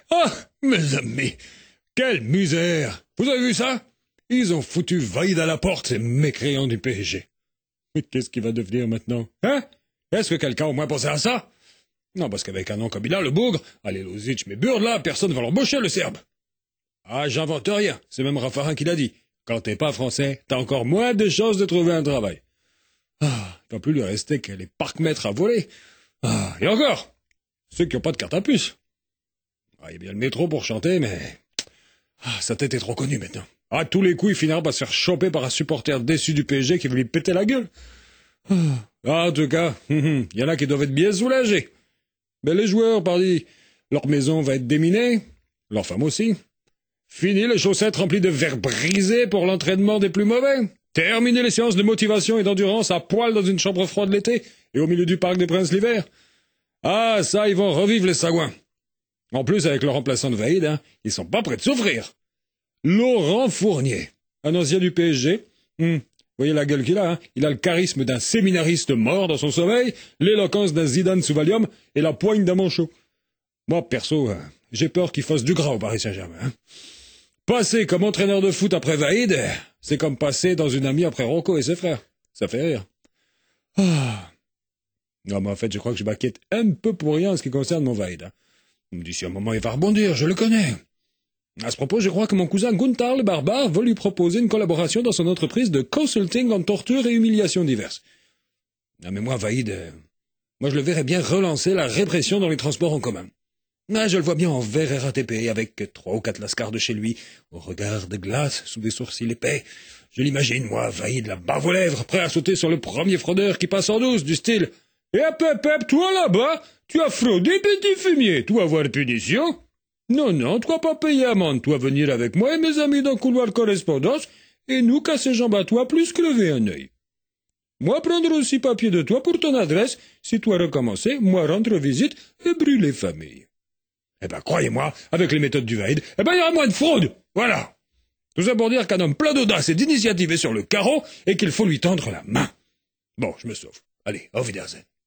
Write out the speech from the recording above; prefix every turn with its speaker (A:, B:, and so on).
A: Ah, mes amis, quelle misère! Vous avez vu ça? Ils ont foutu Vaïd à la porte, ces mécréants du PSG. Mais qu'est-ce qu'il va devenir maintenant? Hein? Est-ce que quelqu'un a au moins pensé à ça? Non, parce qu'avec un nom comme il a, le bougre, allez, Lozic, mais burde là, personne ne va l'embaucher, le Serbe. Ah, j'invente rien, c'est même Raffarin qui l'a dit. Quand t'es pas français, t'as encore moins de chances de trouver un travail. Ah, il va plus lui rester que les parcs-mètres à voler. Ah, et encore, ceux qui n'ont pas de carte à puce. Ah, il y a bien le métro pour chanter, mais... Ah, sa tête est trop connue maintenant. À tous les coups, il finira par se faire choper par un supporter déçu du PSG qui veut lui péter la gueule. Ah, en tout cas, il y en a qui doivent être bien soulagés. Mais les joueurs, pardi, leur maison va être déminée, leur femme aussi. Fini les chaussettes remplies de verres brisés pour l'entraînement des plus mauvais. Terminer les séances de motivation et d'endurance à poil dans une chambre froide l'été et au milieu du Parc des Princes l'hiver. Ah, ça, ils vont revivre les sagouins. En plus, avec le remplaçant de Vaïd, ils sont pas prêts de souffrir. Laurent Fournier, un ancien du PSG. Vous voyez la gueule qu'il a, Il a le charisme d'un séminariste mort dans son sommeil, l'éloquence d'un Zidane sous Valium et la poigne d'un manchot. Moi, perso, j'ai peur qu'il fasse du gras au Paris Saint-Germain. Passer comme entraîneur de foot après Vaïd, c'est comme passer dans une amie après Rocco et ses frères. Ça fait rire. Ah. Non, mais en fait, je crois que je m'inquiète un peu pour rien en ce qui concerne mon Vaïd. D'ici un moment, il va rebondir, je le connais. À ce propos, je crois que mon cousin Gunther le barbare veut lui proposer une collaboration dans son entreprise de consulting en torture et humiliations diverses. Non mais moi, Vaïd, moi je le verrais bien relancer la répression dans les transports en commun. Ah, je le vois bien en vert RATP, avec 3 ou 4 lascars de chez lui, au regard de glace, sous des sourcils épais. Je l'imagine, moi, Vaïd, la barbe aux lèvres, prêt à sauter sur le premier fraudeur qui passe en douce, du style « Eh, Pep, toi là-bas, tu as fraudé, petit fumier, tu vas avoir punition !» Non, tu vas pas payer amende, toi venir avec moi et mes amis dans le couloir de correspondance, et nous casser jambes à toi plus que lever un œil. Moi prendre aussi papier de toi pour ton adresse, si toi recommencer, moi rendre visite et brûler famille. Eh ben, croyez-moi, avec les méthodes du Vaïd, il y aura moins de fraude, voilà. Tout ça pour dire qu'un homme plein d'audace et d'initiative est sur le carreau, et qu'il faut lui tendre la main. Bon, je me sauve. Allez, auf Wiedersehen.